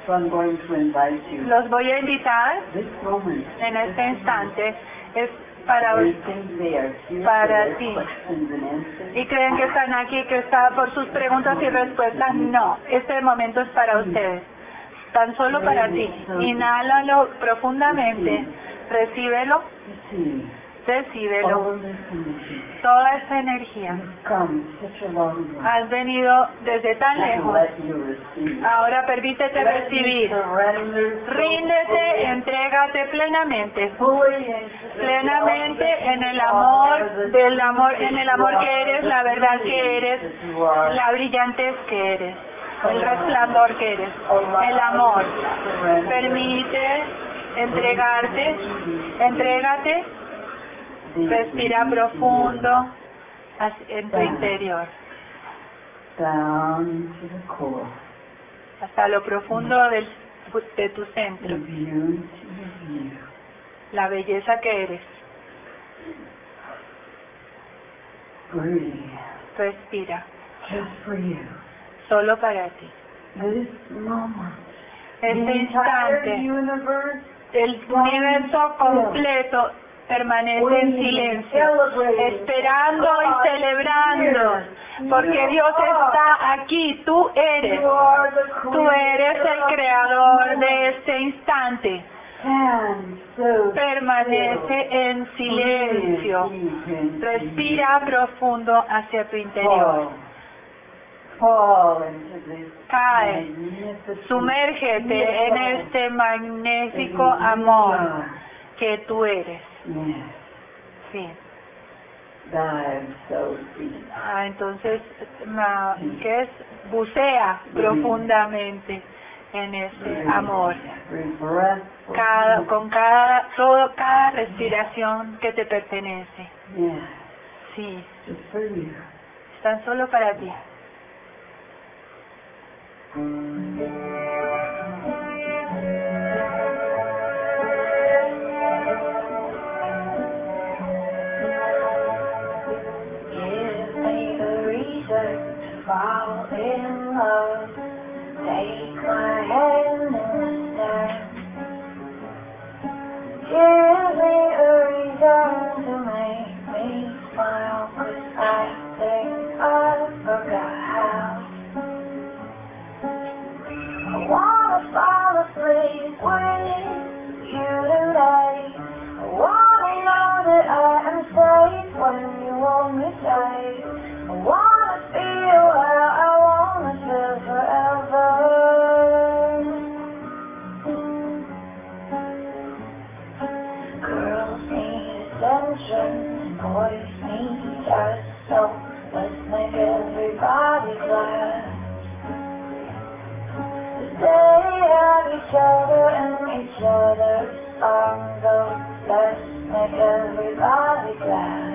So I'm going to invite you. Los voy a invitar This moment en este instante. Es para they usted. think they are here Para for their ti. questions and answers. Y creen que están aquí, que está por sus preguntas y respuestas. No, este momento es para ustedes. Tan solo para ti. Inhálalo profundamente. Recíbelo. See, Recíbelo. all this energy Toda esa energía. has come such a long way. Has venido desde tan And lejos. let you receive. Ahora permítete Let you recibir. surrender so Ríndete, entrégate plenamente. fully into Plenamente en el amor del amor, en el amor que eres, la verdad que eres, la brillantez que eres, el resplandor que eres, el amor. Permite entregarte, entrégate, respira profundo en tu interior, down to the core, hasta lo profundo de tu the centro, beauty of you. la belleza que eres. Breathe, Respira, just for you. solo para ti. This moment, Este the entire instante, universe el universo completo permanece en silencio, esperando y celebrando, porque Dios está aquí, tú you eres el creador de este instante, and so permanece en silencio, respira profundo hacia tu interior, fall into this cae, magnificent sumérgete en este magnífico amor que tú eres. Yes, Sí. dive so deep. Entonces, ¿qué es? Bucea profundamente en ese amor. Every breath for Con cada respiración que te pertenece. you. Yes, Sí, just for you. están solo para ti. Give me the reason to fall in love. Take my hand and stand. Give me a reason to make me smile, 'cause I think I forgot how. I wanna fall asleep with you tonight. I wanna know that I am safe when you hold me tight. I wanna feel how I wanna feel forever. Girls need attention, boys need us, so let's make everybody glad. Stay at each other and each other's arms, so let's make everybody glad.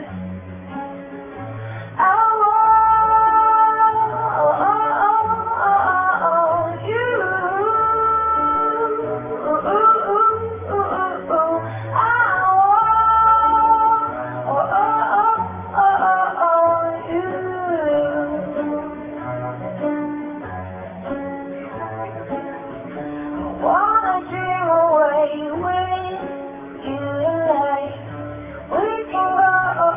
I want you. Wanna dream away with you tonight. We can go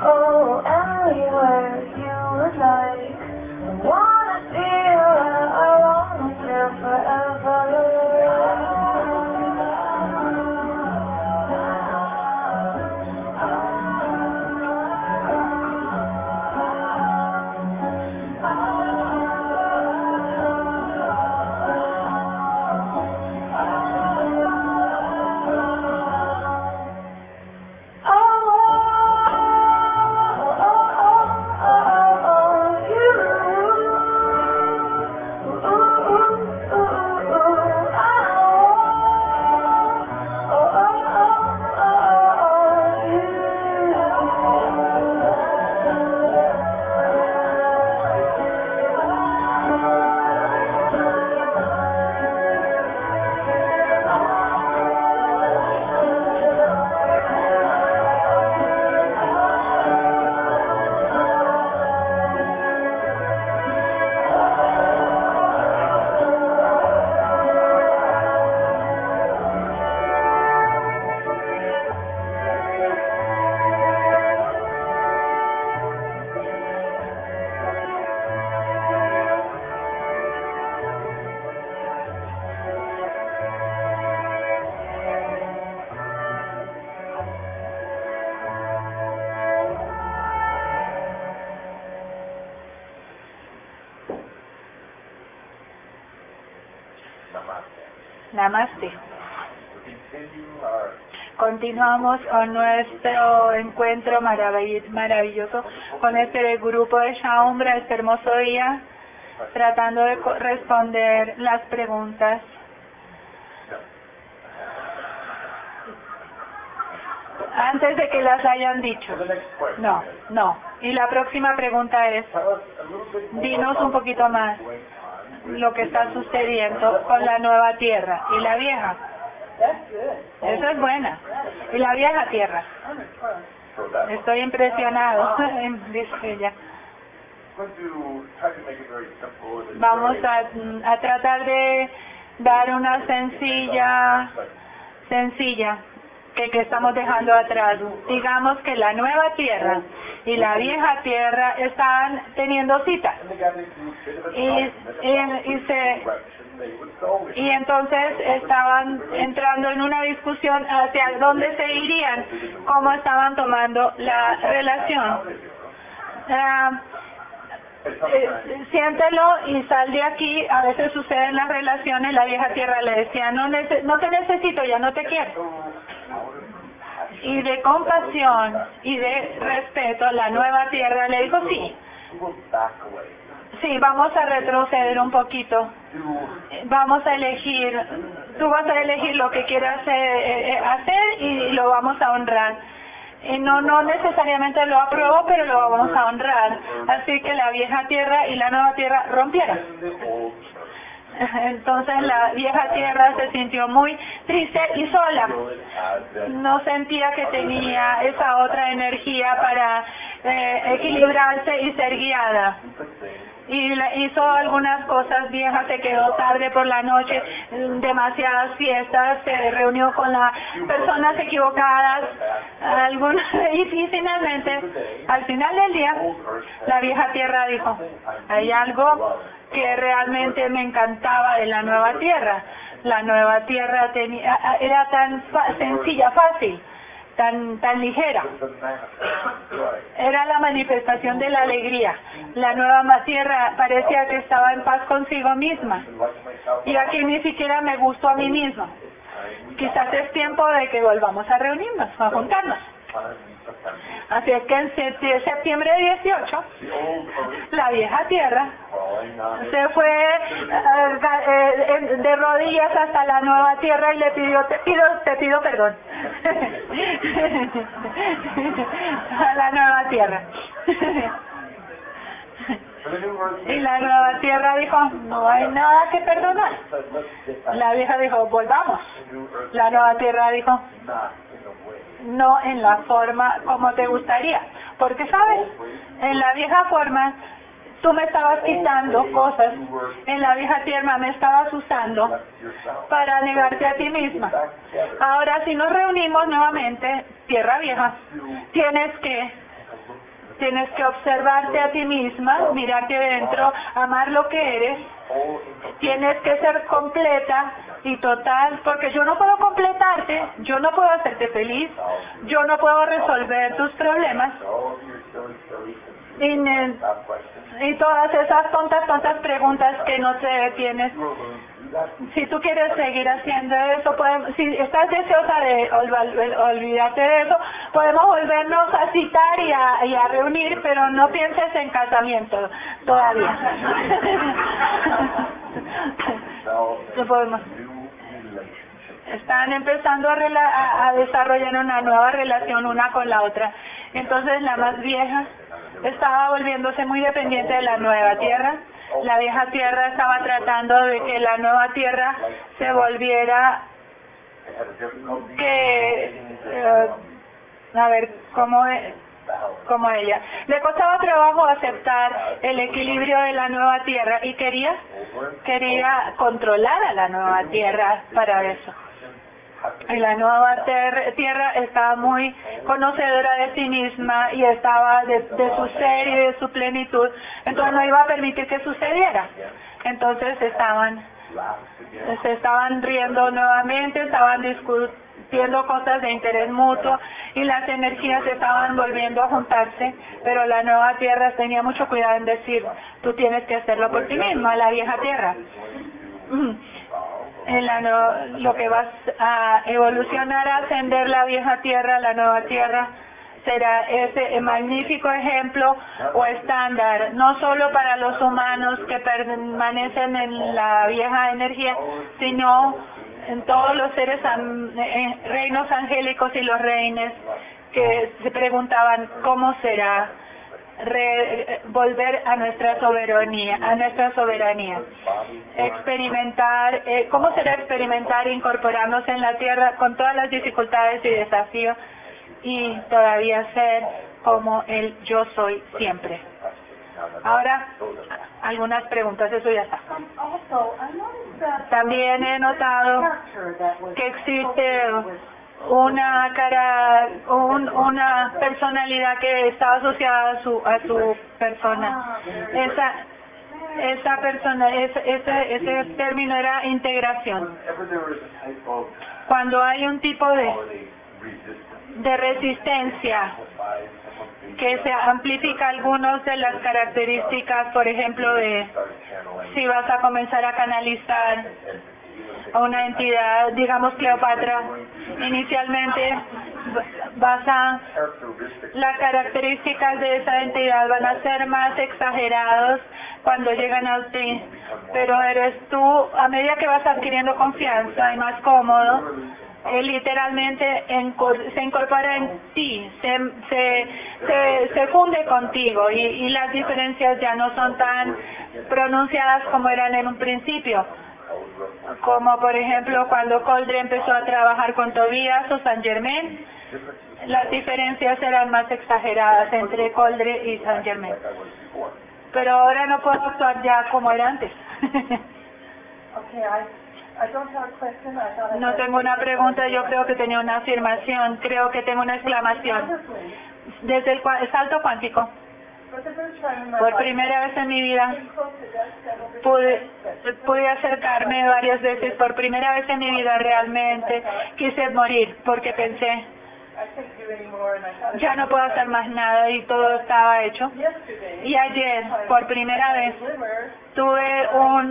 Namaste. Continuamos con nuestro encuentro maravilloso con este grupo de Shaumbra, este hermoso día, tratando de responder las preguntas. Antes de que las hayan dicho. No. Y la próxima pregunta es, dinos un poquito más lo que está sucediendo con la nueva tierra y la vieja. Eso es buena. Y la vieja tierra. Estoy impresionado, dice ella. Vamos a tratar de dar una sencilla que estamos dejando atrás. Digamos que la nueva tierra y la vieja tierra están teniendo cita. Y entonces estaban entrando en una discusión hacia dónde se irían, cómo estaban tomando la relación. Siéntelo y sal de aquí. A veces suceden las relaciones. La vieja tierra le decía, no te necesito, ya no te quiero. Y de compasión y de respeto, la nueva tierra le dijo, sí, vamos a retroceder un poquito. Vamos a elegir, tú vas a elegir lo que quieras hacer y lo vamos a honrar. No necesariamente lo apruebo, pero lo vamos a honrar. Así que la vieja tierra y la nueva tierra rompieron. Entonces la vieja tierra se sintió muy triste y sola. No sentía que tenía esa otra energía para equilibrarse y ser guiada. Y hizo algunas cosas viejas, se quedó tarde por la noche, demasiadas fiestas, se reunió con las personas equivocadas, y finalmente, al final del día, la vieja tierra dijo, hay algo que realmente me encantaba de la nueva tierra. La nueva tierra era tan sencilla, fácil, tan ligera. Era la manifestación de la alegría. La nueva tierra parecía que estaba en paz consigo misma. Y aquí ni siquiera me gustó a mí misma. Quizás es tiempo de que volvamos a reunirnos, a juntarnos. Así es que en septiembre 18, la vieja tierra se fue de rodillas hasta la nueva tierra y le pidió, te pido perdón. A la nueva tierra. Y la nueva tierra dijo, no hay nada que perdonar. La vieja dijo, volvamos. La nueva tierra dijo, no en la forma como te gustaría. Porque, ¿sabes? En la vieja forma, tú me estabas quitando cosas. En la vieja tierra me estabas usando para negarte a ti misma. Ahora, si nos reunimos nuevamente, tierra vieja, tienes que observarte a ti misma, mirarte dentro, amar lo que eres. Tienes que ser completa y total, porque yo no puedo completarte, yo no puedo hacerte feliz, yo no puedo resolver tus problemas. Y todas esas tontas preguntas que no te tienes. Si tú quieres seguir haciendo eso, si estás deseosa de olvidarte de eso, podemos volvernos a citar y a reunir, pero no pienses en casamiento todavía. No podemos. Están empezando a desarrollar una nueva relación una con la otra. Entonces la más vieja estaba volviéndose muy dependiente de la nueva tierra. La vieja tierra estaba tratando de que la nueva tierra se volviera como ella. Le costaba trabajo aceptar el equilibrio de la nueva tierra y quería controlar a la nueva tierra para eso. Y la nueva tierra estaba muy conocedora de sí misma y estaba de su ser y de su plenitud, entonces no iba a permitir que sucediera. Entonces se estaban riendo nuevamente, estaban discutiendo cosas de interés mutuo y las energías estaban volviendo a juntarse, pero la nueva tierra tenía mucho cuidado en decir, tú tienes que hacerlo por ti misma, la vieja tierra. lo que vas a evolucionar, a ascender la vieja tierra, la nueva tierra, será ese magnífico ejemplo o estándar, no solo para los humanos que permanecen en la vieja energía, sino en todos los seres, reinos angélicos y los reines que se preguntaban cómo será volver a nuestra soberanía, experimentar, cómo será experimentar, incorporarnos en la tierra con todas las dificultades y desafíos y todavía ser como el yo soy siempre. Ahora, algunas preguntas, eso ya está. También he notado que existe una personalidad que está asociada a su persona. Esa persona, ese término era integración. Cuando hay un tipo de resistencia que se amplifica algunas de las características, por ejemplo, de si vas a comenzar a canalizar a una entidad, digamos Cleopatra, inicialmente las características de esa entidad van a ser más exagerados cuando llegan a ti, pero eres tú, a medida que vas adquiriendo confianza y más cómodo, literalmente se incorpora en ti, se funde contigo y las diferencias ya no son tan pronunciadas como eran en un principio. Como por ejemplo cuando Coldre empezó a trabajar con Tobías o Saint Germain, las diferencias eran más exageradas entre Coldre y Saint Germain. Pero ahora no puedo actuar ya como era antes. No tengo una pregunta, yo creo que tenía una afirmación, creo que tengo una exclamación. Desde el salto cuántico, por primera vez en mi vida, pude acercarme varias veces, por primera vez en mi vida realmente quise morir porque pensé, ya no puedo hacer más nada y todo estaba hecho. Y ayer, por primera vez, tuve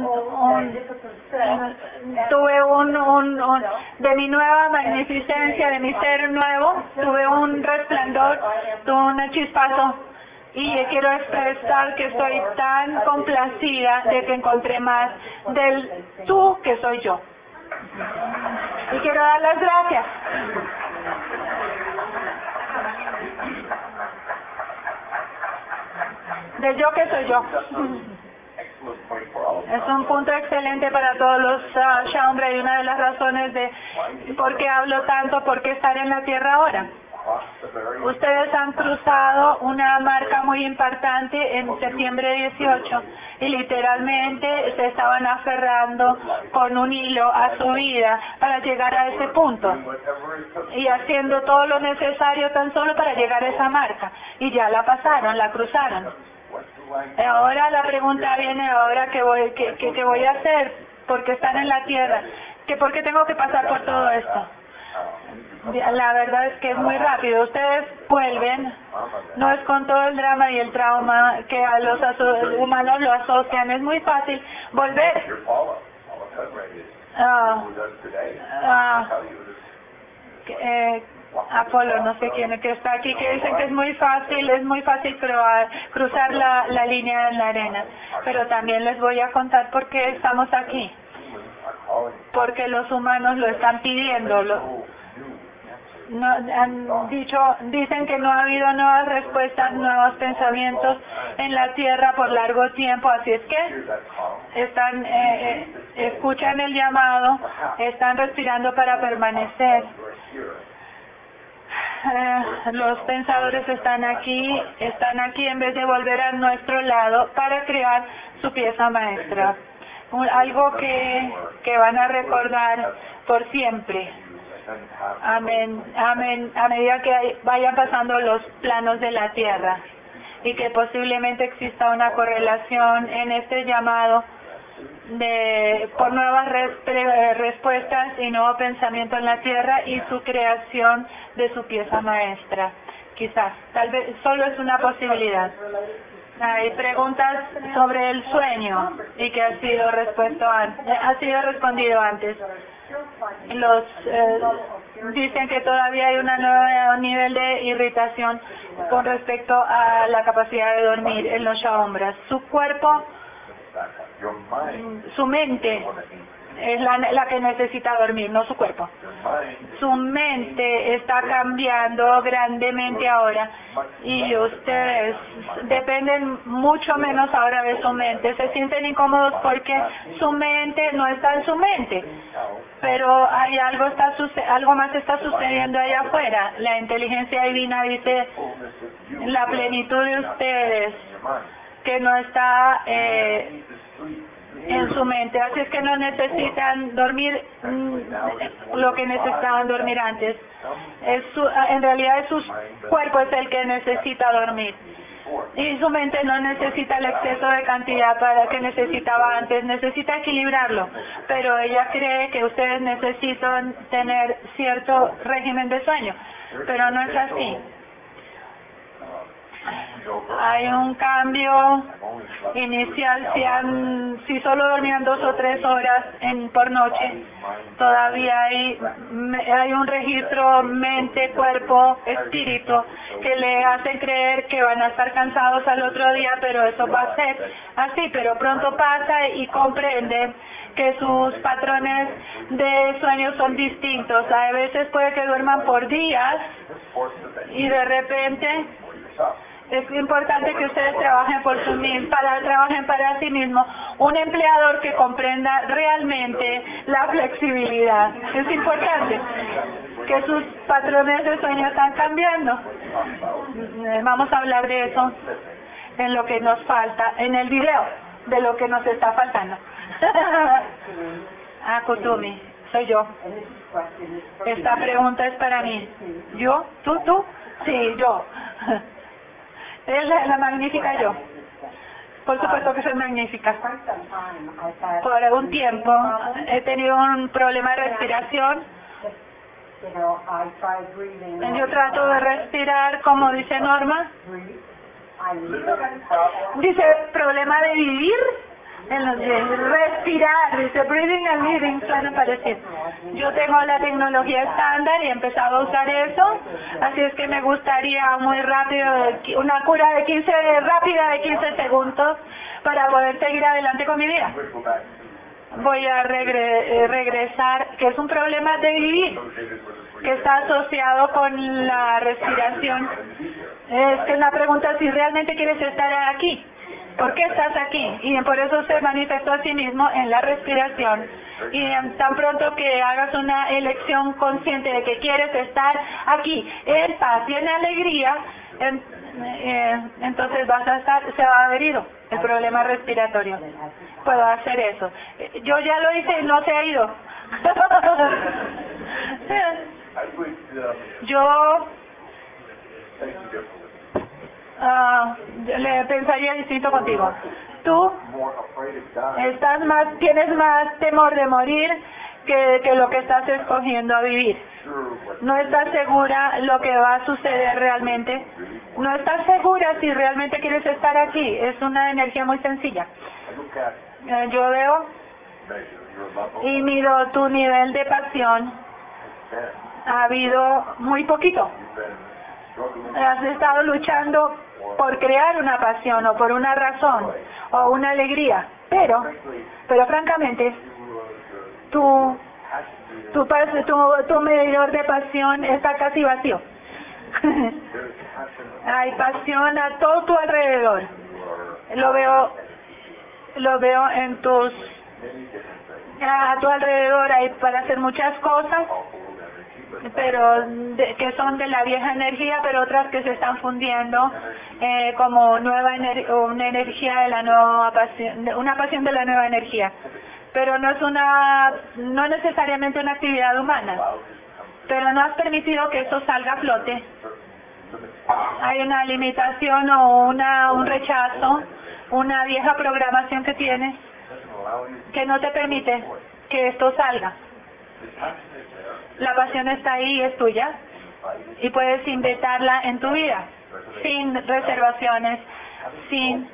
de mi nueva magnificencia, de mi ser nuevo, tuve un resplandor, tuve un chispazo. Y quiero expresar que estoy tan complacida de que encontré más del tú que soy yo. Y quiero dar las gracias. Del yo que soy yo. Es un punto excelente para todos los Shaumbra y una de las razones de por qué hablo tanto, por qué estar en la tierra ahora. Ustedes han cruzado una marca muy importante en septiembre 18 y literalmente se estaban aferrando con un hilo a su vida para llegar a ese punto y haciendo todo lo necesario tan solo para llegar a esa marca y ya la pasaron, la cruzaron. Ahora la pregunta viene ahora ¿qué voy a hacer? Porque están en la tierra, ¿por qué tengo que pasar por todo esto? La verdad es que es muy rápido. Ustedes vuelven, no es con todo el drama y el trauma que a los humanos lo asocian. Es muy fácil volver. Apolo, no sé quién que está aquí, que dicen que es muy fácil cruzar la línea en la arena. Pero también les voy a contar por qué estamos aquí. Porque los humanos lo están pidiendo. Dicen que no ha habido nuevas respuestas, nuevos pensamientos en la tierra por largo tiempo, así es que escuchan el llamado, están respirando para permanecer. Los pensadores están aquí en vez de volver a nuestro lado para crear su pieza maestra, algo que van a recordar por siempre. Amén, amén, a medida que vayan pasando los planos de la tierra y que posiblemente exista una correlación en este llamado por nuevas respuestas y nuevo pensamiento en la tierra y su creación de su pieza maestra. Quizás, tal vez, solo es una posibilidad. Hay preguntas sobre el sueño y que ha sido respondido antes. Los dicen que todavía hay un nuevo nivel de irritación con respecto a la capacidad de dormir en los Shaombras. Su cuerpo, su mente es la que necesita dormir, no su cuerpo. Su mente está cambiando grandemente ahora y ustedes dependen mucho menos ahora de su mente. Se sienten incómodos porque su mente no está en su mente, pero hay algo más está sucediendo allá afuera. La inteligencia divina dice la plenitud de ustedes que no está en su mente, así es que no necesitan dormir lo que necesitaban dormir antes. En realidad su cuerpo es el que necesita dormir y su mente no necesita el exceso de cantidad para que necesitaba antes, necesita equilibrarlo, pero ella cree que ustedes necesitan tener cierto régimen de sueño, pero no es así. Hay un cambio inicial, si solo dormían 2 o 3 horas por noche, todavía hay un registro mente, cuerpo, espíritu que le hacen creer que van a estar cansados al otro día, pero eso va a ser así, pero pronto pasa y comprenden que sus patrones de sueño son distintos. A veces puede que duerman por días y de repente es importante que ustedes trabajen trabajen para sí mismos. Un empleador que comprenda realmente la flexibilidad. Es importante que sus patrones de sueño están cambiando. Vamos a hablar de eso en lo que nos falta, en el video, de lo que nos está faltando. Kutumi, soy yo. Esta pregunta es para mí. ¿Yo? ¿Tú? Sí, yo. Es la magnífica yo. Por supuesto que soy magnífica. Por algún tiempo he tenido un problema de respiración. Yo trato de respirar como dice Norma. Dice, problema de vivir. En los de respirar, dice breathing and living, suena parecido. Yo tengo la tecnología estándar y he empezado a usar eso, así es que me gustaría muy rápido, una cura rápida de 15 segundos para poder seguir adelante con mi vida. Voy a regresar, que es un problema de vivir, que está asociado con la respiración. Es que una pregunta si realmente quieres estar aquí. ¿Por qué estás aquí? Y por eso se manifestó a sí mismo en la respiración. Y tan pronto que hagas una elección consciente de que quieres estar aquí, en paz y en alegría, entonces se va a haber ido el problema respiratorio. Puedo hacer eso. Yo ya lo hice y no se ha ido. Yo le pensaría distinto contigo. Tú tienes más temor de morir que lo que estás escogiendo a vivir. No estás segura lo que va a suceder realmente. No estás segura si realmente quieres estar aquí. Es una energía muy sencilla. Yo veo y mido tu nivel de pasión. Ha habido muy poquito. Has estado luchando por crear una pasión o por una razón o una alegría, pero francamente tu medidor de pasión está casi vacío. Hay pasión a todo tu alrededor. Lo veo a tu alrededor hay para hacer muchas cosas, pero que son de la vieja energía, pero otras que se están fundiendo como una energía de la nueva pasión, una pasión de la nueva energía. Pero no necesariamente una actividad humana. Pero no has permitido que eso salga a flote. Hay una limitación o un rechazo, una vieja programación que tienes que no te permite que esto salga. La pasión está ahí, es tuya, y puedes invitarla en tu vida, sin reservaciones. sin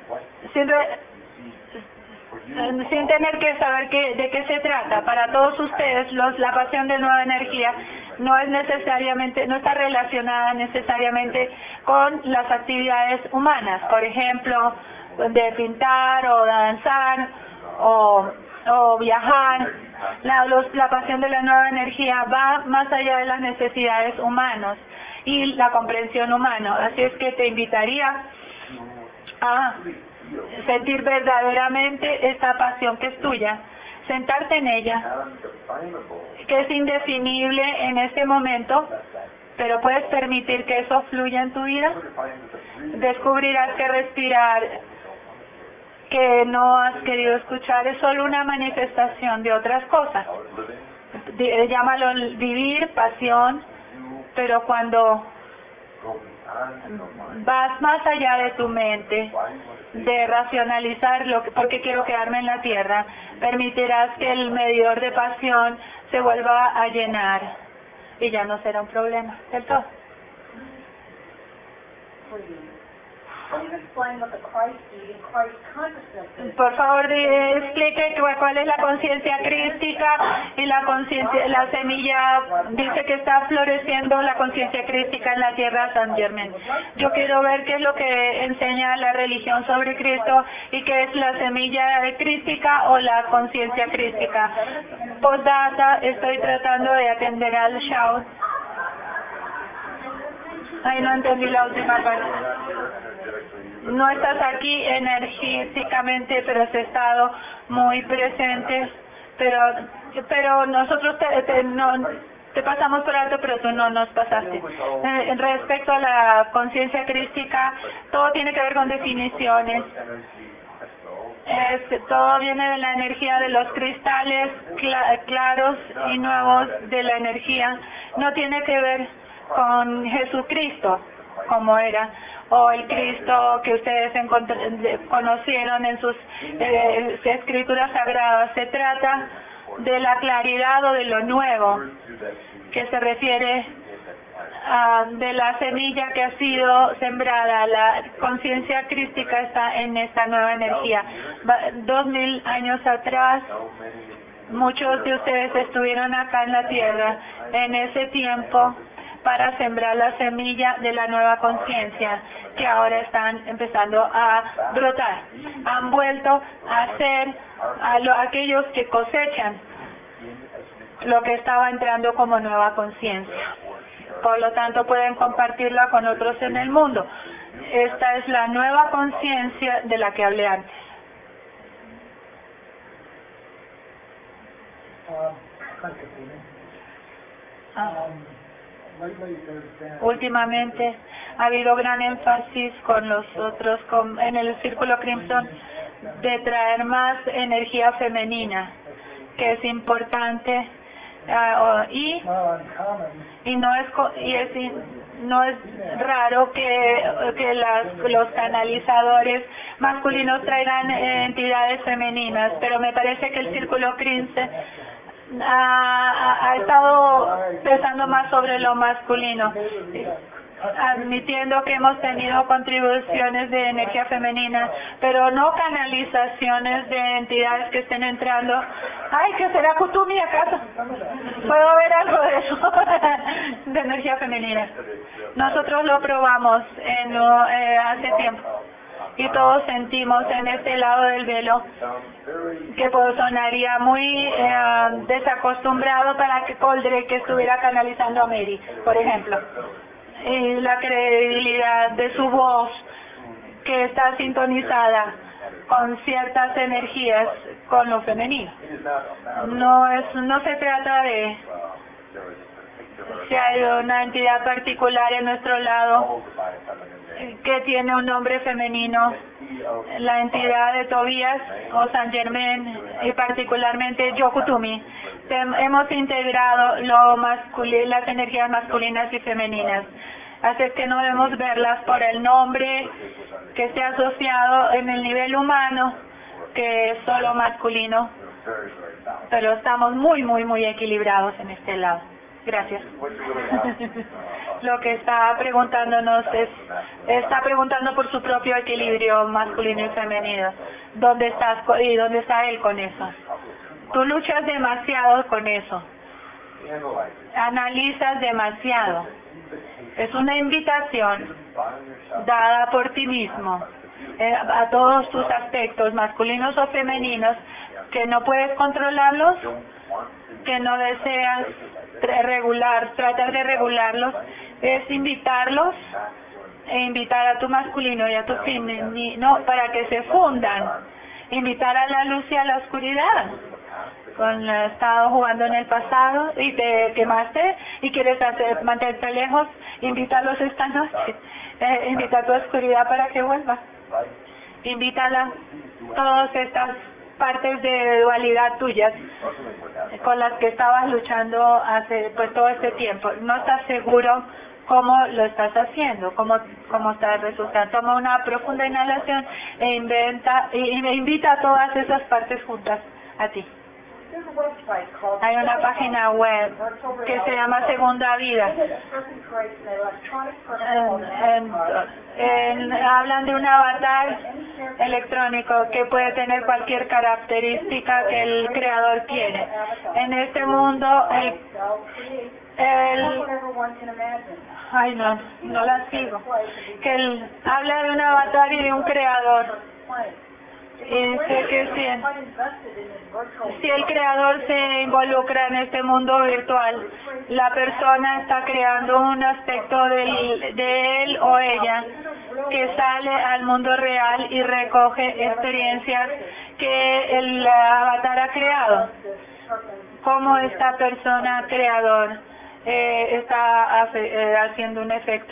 tener que saber de qué se trata. Para todos ustedes, la pasión de nueva energía no está relacionada necesariamente con las actividades humanas, por ejemplo, de pintar o danzar o viajar. La pasión de la nueva energía va más allá de las necesidades humanas y la comprensión humana. Así es que te invitaría a sentir verdaderamente esta pasión que es tuya, sentarte en ella, que es indefinible en este momento, pero puedes permitir que eso fluya en tu vida. Descubrirás que respirar, que no has querido escuchar, es solo una manifestación de otras cosas. Llámalo vivir, pasión, pero cuando vas más allá de tu mente, de racionalizar por qué quiero quedarme en la tierra, permitirás que el medidor de pasión se vuelva a llenar y ya no será un problema del todo. Por favor, explique cuál es la conciencia crística y la semilla. Dice que está floreciendo la conciencia crística en la tierra San Germán. Yo quiero ver qué es lo que enseña la religión sobre Cristo y qué es la semilla crística o la conciencia crística. Postdata, estoy tratando de atender al shout. Ay, no entendí la última parte. No estás aquí energéticamente, pero has estado muy presente, pero nosotros te pasamos por alto, pero tú no nos pasaste. Respecto a la conciencia crística, todo tiene que ver con definiciones. Todo viene de la energía de los cristales claros y nuevos de la energía. No tiene que ver con Jesucristo, como era, o el Cristo que ustedes conocieron en sus escrituras sagradas. Se trata de la claridad o de lo nuevo, que se refiere de la semilla que ha sido sembrada. La conciencia crística está en esta nueva energía. 2000 años atrás, muchos de ustedes estuvieron acá en la tierra en ese tiempo para sembrar la semilla de la nueva conciencia, que ahora están empezando a brotar. Han vuelto a ser aquellos que cosechan lo que estaba entrando como nueva conciencia. Por lo tanto, pueden compartirla con otros en el mundo. Esta es la nueva conciencia de la que hablé antes. Últimamente ha habido gran énfasis con los otros, en el Círculo Crimson, de traer más energía femenina, que es importante, y no es raro que los canalizadores masculinos traigan entidades femeninas, pero me parece que el Círculo Crimson ha estado pensando más sobre lo masculino, admitiendo que hemos tenido contribuciones de energía femenina, pero no canalizaciones de entidades que estén entrando. Ay, ¿qué será Kutumi acaso? ¿Puedo ver algo de eso? De energía femenina. Nosotros lo probamos hace tiempo. Y todos sentimos en este lado del velo que sonaría muy desacostumbrado para que Coldre, que estuviera canalizando a Mary, por ejemplo. Y la credibilidad de su voz, que está sintonizada con ciertas energías con lo femenino. No se trata de si hay una entidad particular en nuestro lado que tiene un nombre femenino, la entidad de Tobías o San Germán, y particularmente Yokutumi. Hemos integrado las energías masculinas y femeninas. Así es que no debemos verlas por el nombre que esté asociado en el nivel humano, que es solo masculino, pero estamos muy, muy, muy equilibrados en este lado. Gracias. Lo que está preguntándonos está preguntando por su propio equilibrio masculino y femenino. ¿Dónde estás y dónde está él con eso? Tú luchas demasiado con eso. Analizas demasiado. Es una invitación dada por ti mismo a todos tus aspectos, masculinos o femeninos, que no puedes controlarlos, que no deseas tratar de regularlos, es invitarlos e invitar a tu masculino y a tu femenino para que se fundan, invitar a la luz y a la oscuridad. Has estado jugando en el pasado y te quemaste y quieres mantenerte lejos, invítalos esta noche, invita a tu oscuridad para que vuelva, invítala, todas estas partes de dualidad tuyas con las que estabas luchando hace todo este tiempo. No estás seguro cómo lo estás haciendo, cómo estás resultando. Toma una profunda inhalación e invita a todas esas partes juntas a ti. Hay una página web que se llama Segunda Vida. Hablan de un avatar electrónico que puede tener cualquier característica que el creador quiere. En este mundo, no la sigo. Habla de un avatar y de un creador. Y dice que si el creador se involucra en este mundo virtual, la persona está creando un aspecto de él o ella que sale al mundo real y recoge experiencias que el avatar ha creado. Cómo esta persona creador está haciendo un efecto.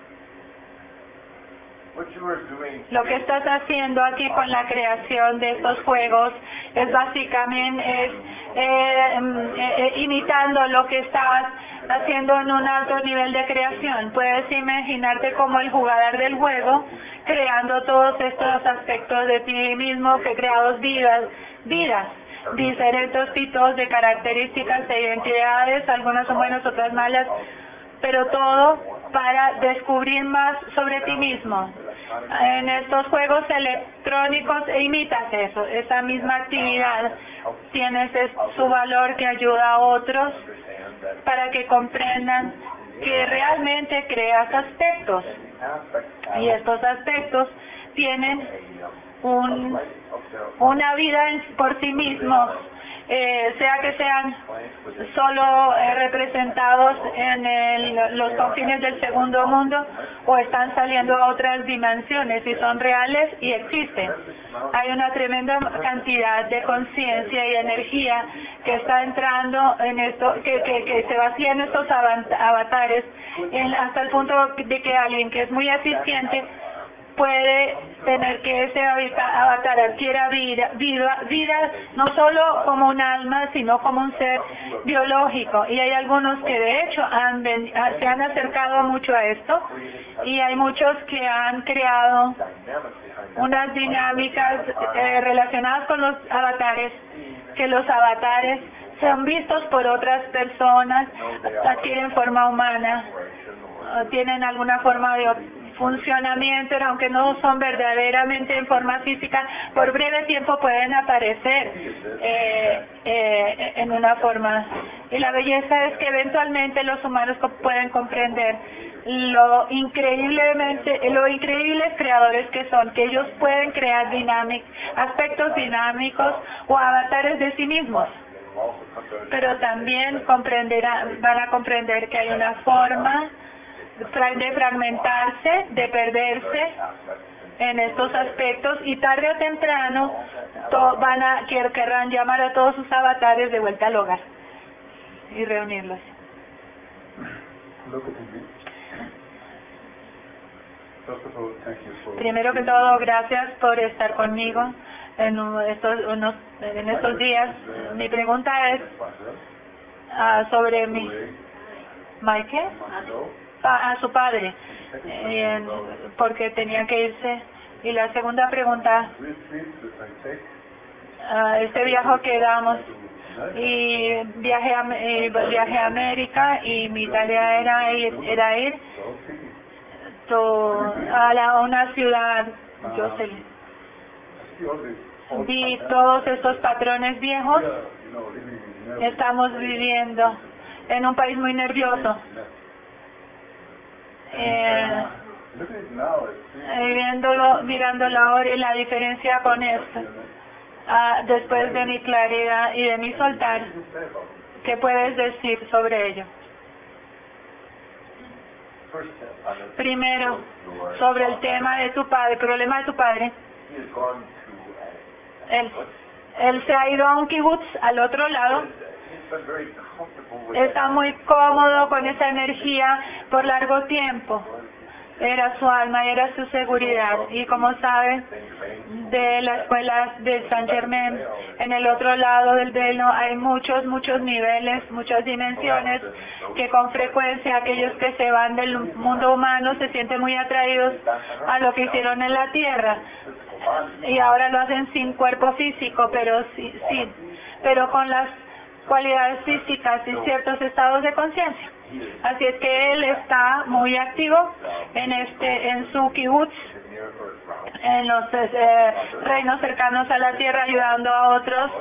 Lo que estás haciendo aquí con la creación de estos juegos es básicamente imitando lo que estás haciendo en un alto nivel de creación. Puedes imaginarte como el jugador del juego, creando todos estos aspectos de ti mismo, que creados vidas, diferentes tipos de características e identidades, algunas son buenas, otras malas, pero todo para descubrir más sobre ti mismo. En estos juegos electrónicos imitas eso, esa misma actividad. Tienes su valor que ayuda a otros para que comprendan que realmente creas aspectos. Y estos aspectos tienen una vida por sí mismos, sea que sean solo representados en los confines del segundo mundo o están saliendo a otras dimensiones y son reales y existen. Hay una tremenda cantidad de conciencia y energía que está entrando en esto, que se vacía en estos avatares, hasta el punto de que alguien que es muy eficiente puede tener que ese avatar adquiera vida no solo como un alma, sino como un ser biológico. Y hay algunos que de hecho se han acercado mucho a esto, y hay muchos que han creado unas dinámicas relacionadas con los avatares, que los avatares son vistos por otras personas, adquieren forma humana, tienen alguna forma de funcionamiento, aunque no son verdaderamente en forma física, por breve tiempo pueden aparecer en una forma. Y la belleza es que eventualmente los humanos pueden comprender lo increíbles creadores que son, que ellos pueden crear aspectos dinámicos o avatares de sí mismos. Pero también van a comprender que hay una forma de fragmentarse, de perderse en estos aspectos, y tarde o temprano querrán llamar a todos sus avatares de vuelta al hogar y reunirlos. Primero que todo, gracias por estar conmigo en estos días. Mi pregunta es sobre ¿Mike? A su padre, porque tenía que irse. Y la segunda pregunta, este viaje que damos y viajé a América y mi tarea era ir a una ciudad, Jocelyn. Vi todos estos patrones viejos. Estamos viviendo en un país muy nervioso. Mirándolo ahora y la diferencia con esto. Después de mi claridad y de mi soltar, ¿qué puedes decir sobre ello? Primero, sobre el tema de tu padre, el problema de tu padre. Él se ha ido a un kibutz al otro lado. Está muy cómodo con esa energía por largo tiempo. Era su alma, era su seguridad. Y como sabe, de la escuela de San Germain, en el otro lado del velo hay muchos niveles, muchas dimensiones, que con frecuencia aquellos que se van del mundo humano se sienten muy atraídos a lo que hicieron en la tierra. Y ahora lo hacen sin cuerpo físico, pero con las cualidades físicas y ciertos estados de conciencia. Así es que él está muy activo en su kibutz, en los reinos cercanos a la tierra, ayudando a otros,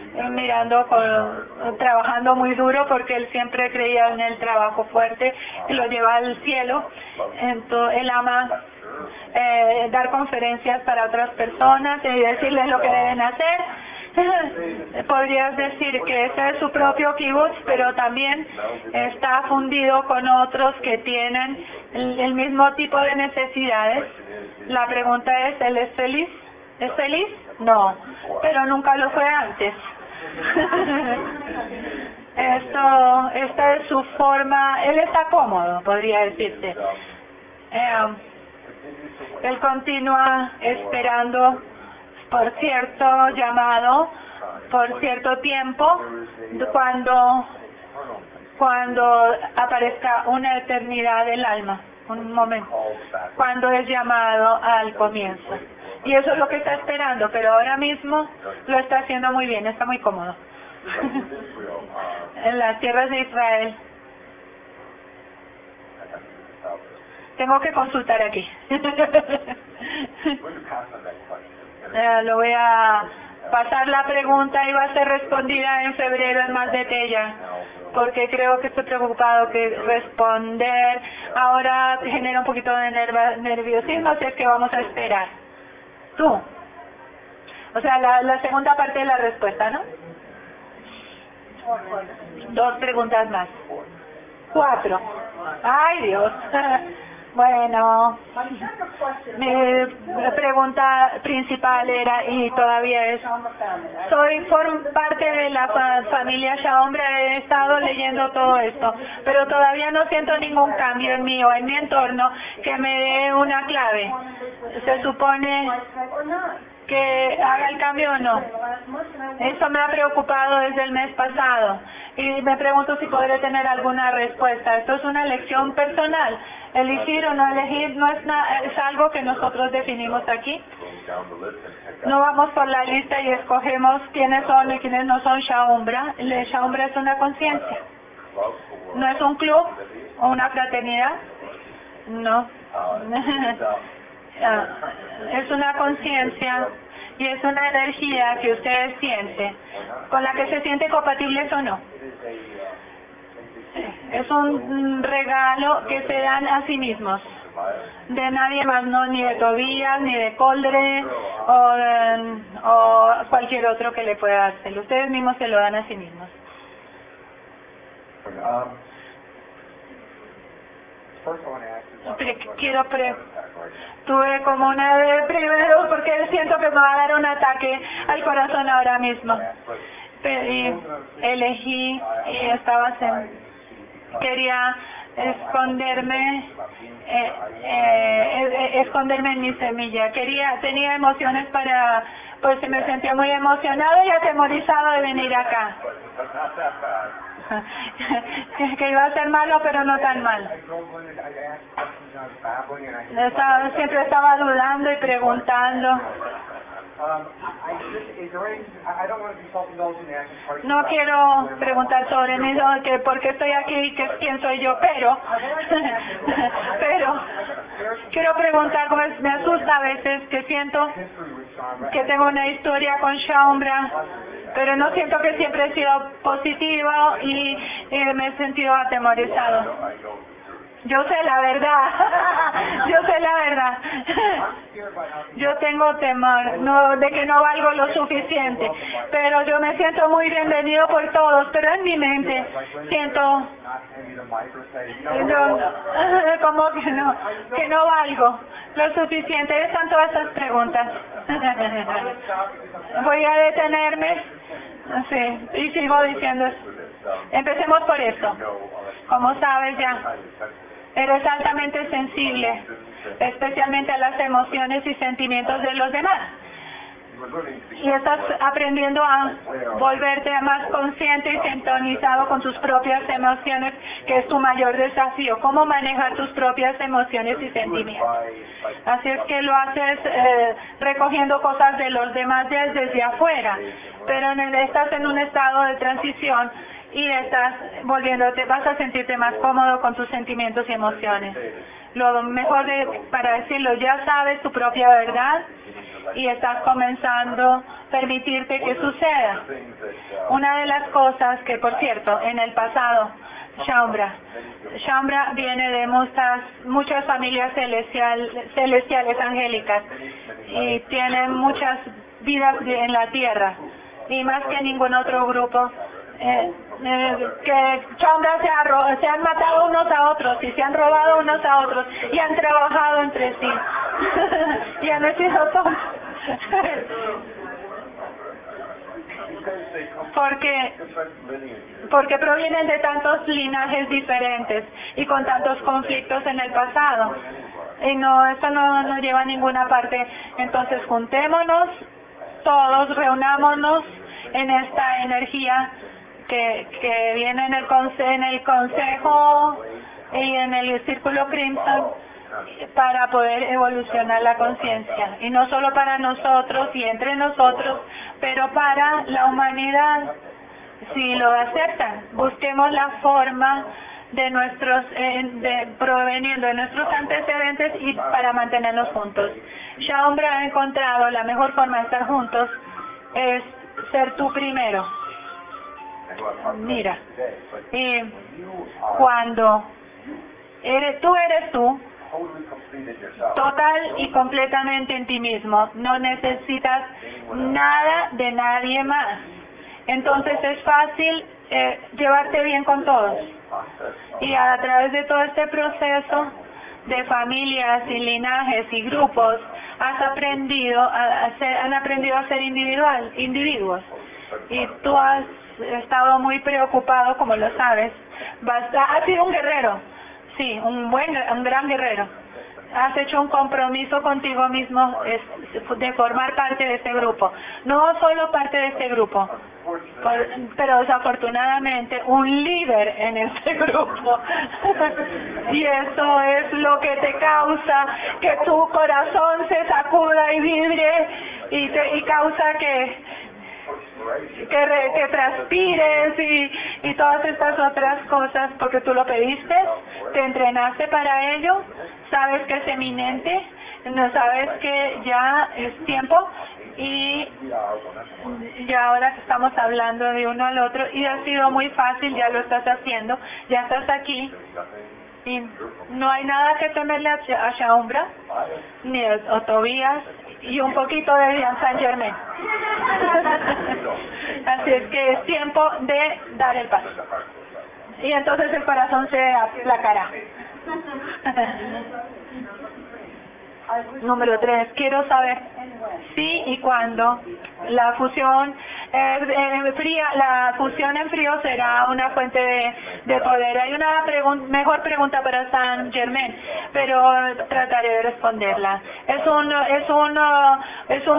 trabajando muy duro, porque él siempre creía en el trabajo fuerte que lo lleva al cielo. Entonces, él ama dar conferencias para otras personas y decirles lo que deben hacer. Podrías decir que ese es su propio kibutz, pero también está fundido con otros que tienen el mismo tipo de necesidades. La pregunta es, ¿él es feliz? ¿Es feliz? No, pero nunca lo fue antes. Esta es su forma, él está cómodo, podría decirse. Él continúa esperando por cierto llamado, por cierto tiempo, cuando aparezca una eternidad del alma, un momento, cuando es llamado al comienzo. Y eso es lo que está esperando, pero ahora mismo lo está haciendo muy bien, está muy cómodo. En las tierras de Israel. Tengo que consultar aquí. Le voy a pasar la pregunta y va a ser respondida en febrero en más detalle, porque creo que estoy preocupado que responder ahora genera un poquito de nerviosismo, así es que vamos a esperar. Tú. O sea, la segunda parte de la respuesta, ¿no? 2 preguntas más. 4. ¡Ay, Dios! Bueno, mi pregunta principal era, y todavía es, formo parte de la familia Shaombra, he estado leyendo todo esto, pero todavía no siento ningún cambio en mí o en mi entorno que me dé una clave. Se supone que haga el cambio o no. Eso me ha preocupado desde el mes pasado y me pregunto si podré tener alguna respuesta. Esto es una elección personal. Elegir o no elegir no es algo que nosotros definimos aquí. No vamos por la lista y escogemos quiénes son y quiénes no son Shaumbra. Shaumbra es una conciencia. No es un club o una fraternidad. No. Es una conciencia y es una energía que ustedes sienten, con la que se sienten compatibles o no. Es un regalo que se dan a sí mismos, de nadie más, no, ni de Tobías, ni de Coldre o cualquier otro que le pueda hacer. Ustedes mismos se lo dan a sí mismos. Tuve como una de primero porque siento que me va a dar un ataque al corazón ahora mismo. Elegí y quería esconderme en mi semilla. Tenía emociones pues me sentía muy emocionado y atemorizado de venir acá. Que iba a ser malo, pero no tan mal. Siempre estaba dudando y preguntando. No quiero preguntar sobre mí, que por qué estoy aquí, que quién soy yo, pero quiero preguntar, como me asusta a veces, que siento que tengo una historia con Shaumbra, pero no siento que siempre he sido positivo y me he sentido atemorizado. Yo sé la verdad, yo sé la verdad. Yo tengo temor de que no valgo lo suficiente, pero yo me siento muy bienvenido por todos, pero en mi mente siento como que no valgo lo suficiente. Están todas estas preguntas. Voy a detenerme, sí, y sigo diciendo, empecemos por esto. Como sabes ya, eres altamente sensible, especialmente a las emociones y sentimientos de los demás. Y estás aprendiendo a volverte más consciente y sintonizado con tus propias emociones, que es tu mayor desafío, cómo manejar tus propias emociones y sentimientos. Así es que lo haces recogiendo cosas de los demás desde afuera, pero estás en un estado de transición y estás vas a sentirte más cómodo con tus sentimientos y emociones. Lo mejor para decirlo, ya sabes tu propia verdad y estás comenzando a permitirte que suceda. Una de las cosas que, por cierto, en el pasado, Shaumbra viene de muchas familias celestiales angélicas y tiene muchas vidas en la tierra, y más que ningún otro grupo. Que Shaumbra se han matado unos a otros y se han robado unos a otros y han trabajado entre sí y han sido todos porque provienen de tantos linajes diferentes y con tantos conflictos en el pasado, y esto no lleva a ninguna parte. Entonces juntémonos todos, reunámonos en esta energía que viene en el consejo y en el círculo Crimson, para poder evolucionar la conciencia, y no solo para nosotros y entre nosotros, pero para la humanidad. Si lo aceptan, busquemos la forma proveniendo de nuestros antecedentes y para mantenernos juntos. Shaumbra ha encontrado la mejor forma de estar juntos es ser tú primero. Mira, cuando eres tú, total y completamente en ti mismo, no necesitas nada de nadie más. Entonces es fácil llevarte bien con todos. Y a través de todo este proceso de familias y linajes y grupos, han aprendido a ser individuos. Y tú has estado muy preocupado, como lo sabes. Has sido un guerrero, sí, un gran guerrero. Has hecho un compromiso contigo mismo de formar parte de este grupo. No solo parte de este grupo, pero desafortunadamente un líder en este grupo. Y eso es lo que te causa que tu corazón se sacuda y vibre y causa que transpires y todas estas otras cosas, porque tú lo pediste, te entrenaste para ello, sabes que es eminente, no sabes que ya es tiempo, y ya ahora que estamos hablando de uno al otro, y ha sido muy fácil, ya lo estás haciendo, ya estás aquí, y no hay nada que temerle a Shaumbra, ni a Tobías, y un poquito de Saint Germain. Así es que es tiempo de dar el paso. Y entonces el corazón se aplacará. Número 3, quiero saber si y cuándo la fusión la fusión en frío será una fuente de poder. Hay una mejor pregunta para Saint Germain, pero trataré de responderla. Es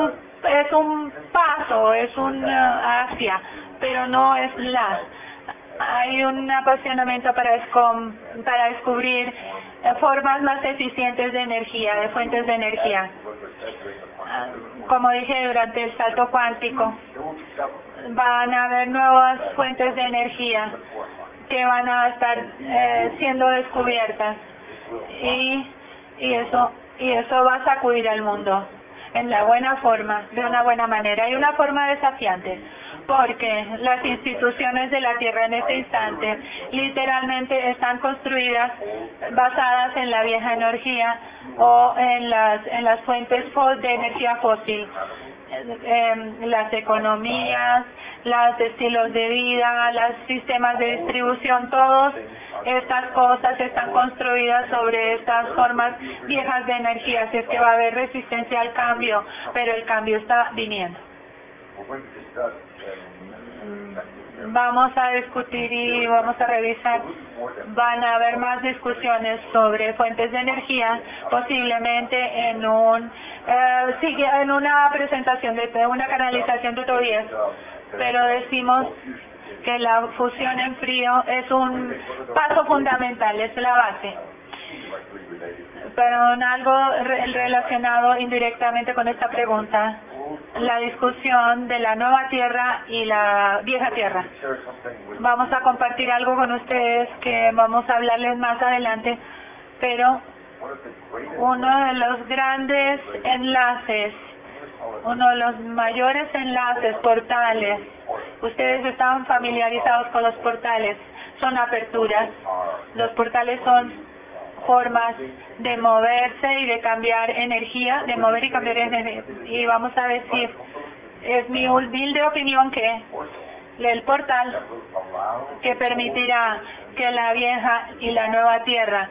un paso, es un hacia, pero no es la. hay un apasionamiento para descubrir formas más eficientes de energía, de fuentes de energía. Como dije durante el salto cuántico, van a haber nuevas fuentes de energía que van a estar siendo descubiertas y eso va a sacudir al mundo en la buena forma, de una buena manera y una forma desafiante, porque las instituciones de la Tierra en este instante literalmente están construidas basadas en la vieja energía o en las fuentes de energía fósil. Las economías, los estilos de vida, los sistemas de distribución, todas estas cosas están construidas sobre estas formas viejas de energía, así es que va a haber resistencia al cambio, pero el cambio está viniendo. Vamos a discutir y vamos a revisar, van a haber más discusiones sobre fuentes de energía, posiblemente en una presentación de una canalización de Tobías, pero decimos que la fusión en frío es un paso fundamental, es la base. Pero en algo relacionado indirectamente con esta pregunta, la discusión de la nueva tierra y la vieja tierra. Vamos a compartir algo con ustedes que vamos a hablarles más adelante, pero uno de los grandes enlaces, uno de los mayores enlaces, portales, ustedes estaban familiarizados con los portales, son aperturas. Los portales son formas de moverse y de cambiar energía, de mover y cambiar energía. Y vamos a decir, es mi humilde opinión que el portal que permitirá que la vieja y la nueva tierra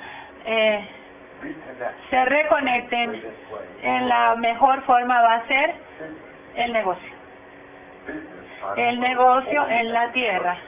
se reconecten en la mejor forma va a ser el negocio. El negocio en la tierra,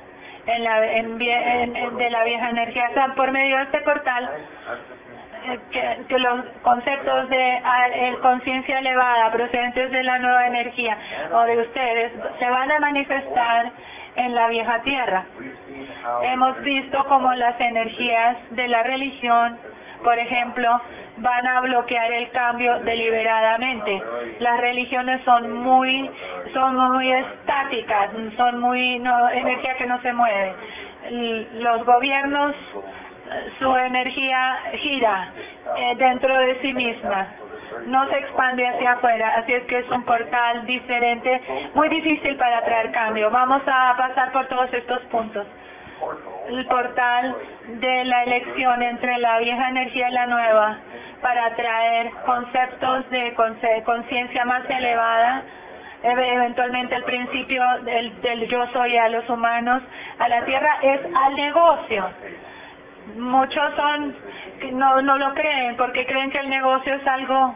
de la vieja energía. O sea, por medio de este portal, que los conceptos de conciencia elevada procedentes de la nueva energía o de ustedes se van a manifestar en la vieja tierra. Hemos visto cómo las energías de la religión, por ejemplo, van a bloquear el cambio deliberadamente. Las religiones son muy estáticas, son energía que no se mueve. Los gobiernos, su energía gira dentro de sí misma, no se expande hacia afuera, así es que es un portal diferente, muy difícil para traer cambio. Vamos a pasar por todos estos puntos. El portal de la elección entre la vieja energía y la nueva para traer conceptos de conciencia más elevada, eventualmente el principio del yo soy a los humanos, a la tierra, es al negocio. Muchos no lo creen porque creen que el negocio es algo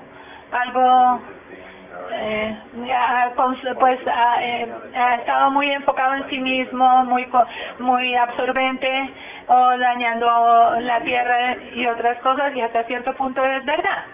ha estado muy enfocado en sí mismo, muy absorbente o dañando la tierra y otras cosas, y hasta cierto punto es verdad.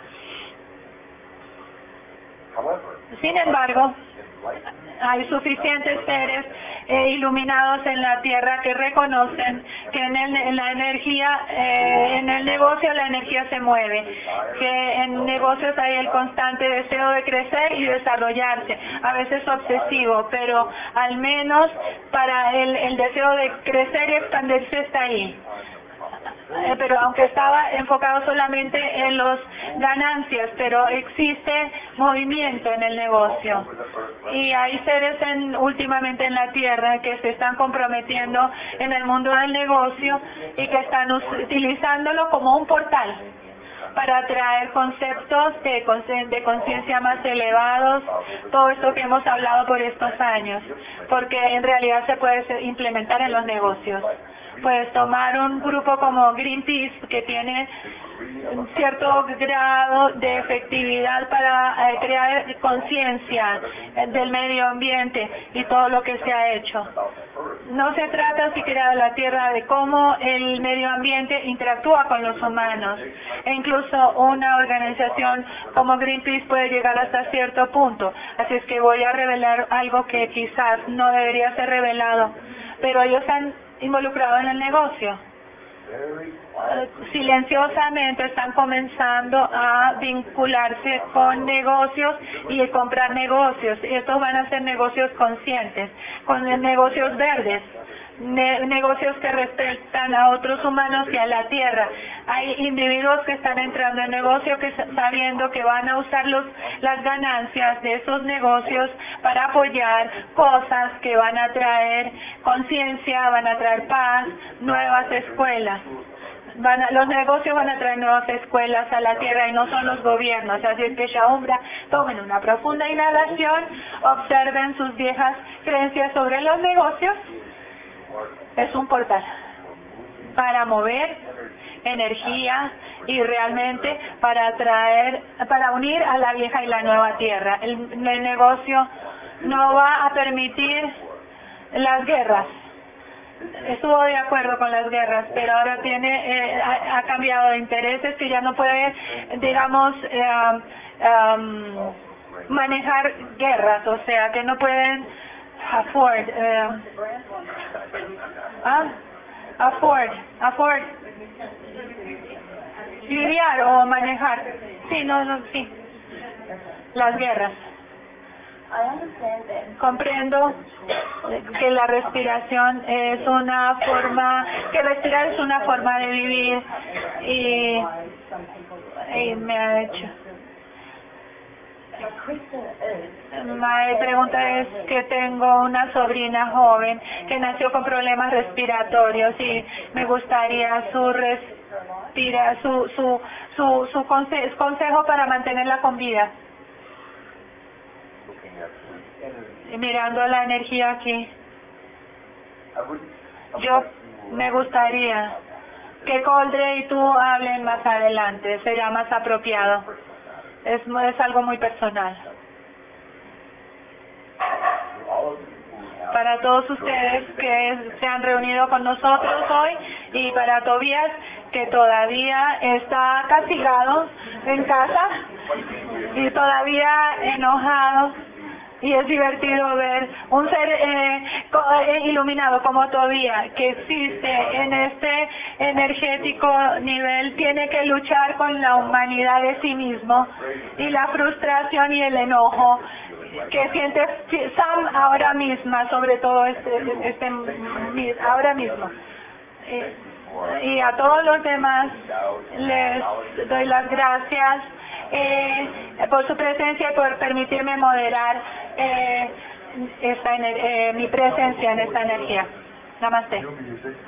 Sin embargo, hay suficientes seres iluminados en la tierra que reconocen que en la energía, en el negocio la energía se mueve, que en negocios hay el constante deseo de crecer y desarrollarse, a veces obsesivo, pero al menos para el deseo de crecer y expandirse está ahí. Pero aunque estaba enfocado solamente en las ganancias, pero existe movimiento en el negocio. Y hay seres últimamente en la tierra que se están comprometiendo en el mundo del negocio y que están utilizándolo como un portal para traer conceptos de conciencia más elevados, todo esto que hemos hablado por estos años, porque en realidad se puede implementar en los negocios. Puedes tomar un grupo como Greenpeace, que tiene un cierto grado de efectividad para crear conciencia del medio ambiente y todo lo que se ha hecho. No se trata siquiera de la Tierra, de cómo el medio ambiente interactúa con los humanos. E incluso una organización como Greenpeace puede llegar hasta cierto punto. Así es que voy a revelar algo que quizás no debería ser revelado. Pero ellos han involucrados en el negocio. Silenciosamente están comenzando a vincularse con negocios y a comprar negocios. Y estos van a ser negocios conscientes, con negocios verdes, negocios que respetan a otros humanos y a la tierra. Hay individuos que están entrando en negocios sabiendo que van a usar las ganancias de esos negocios para apoyar cosas que van a traer conciencia, van a traer paz, nuevas escuelas. Los negocios van a traer nuevas escuelas a la tierra y no son los gobiernos. Así es que Shaumbra, tomen una profunda inhalación, observen sus viejas creencias sobre los negocios. Es un portal para mover energía y realmente para unir a la vieja y la nueva tierra. El negocio no va a permitir las guerras. Estuvo de acuerdo con las guerras, pero ahora ha cambiado de intereses, que ya no puede, digamos, manejar guerras, o sea, que no pueden lidiar o manejar. Sí, sí, las guerras. Comprendo que la respiración es una forma, que respirar es una forma de vivir y me ha hecho. Mi pregunta es que tengo una sobrina joven que nació con problemas respiratorios y me gustaría su consejo para mantenerla con vida. Mirando la energía aquí, yo me gustaría que Coldre y tú hablen más adelante, sería más apropiado. Es algo muy personal. Para todos ustedes que se han reunido con nosotros hoy y para Tobías, que todavía está castigado en casa y todavía enojado. Y es divertido ver un ser iluminado como Tobías, que existe en este energético nivel, tiene que luchar con la humanidad de sí mismo y la frustración y el enojo que siente Sam ahora misma, sobre todo ahora mismo. Y a todos los demás les doy las gracias por su presencia y por permitirme moderar mi presencia en esta energía. Namaste.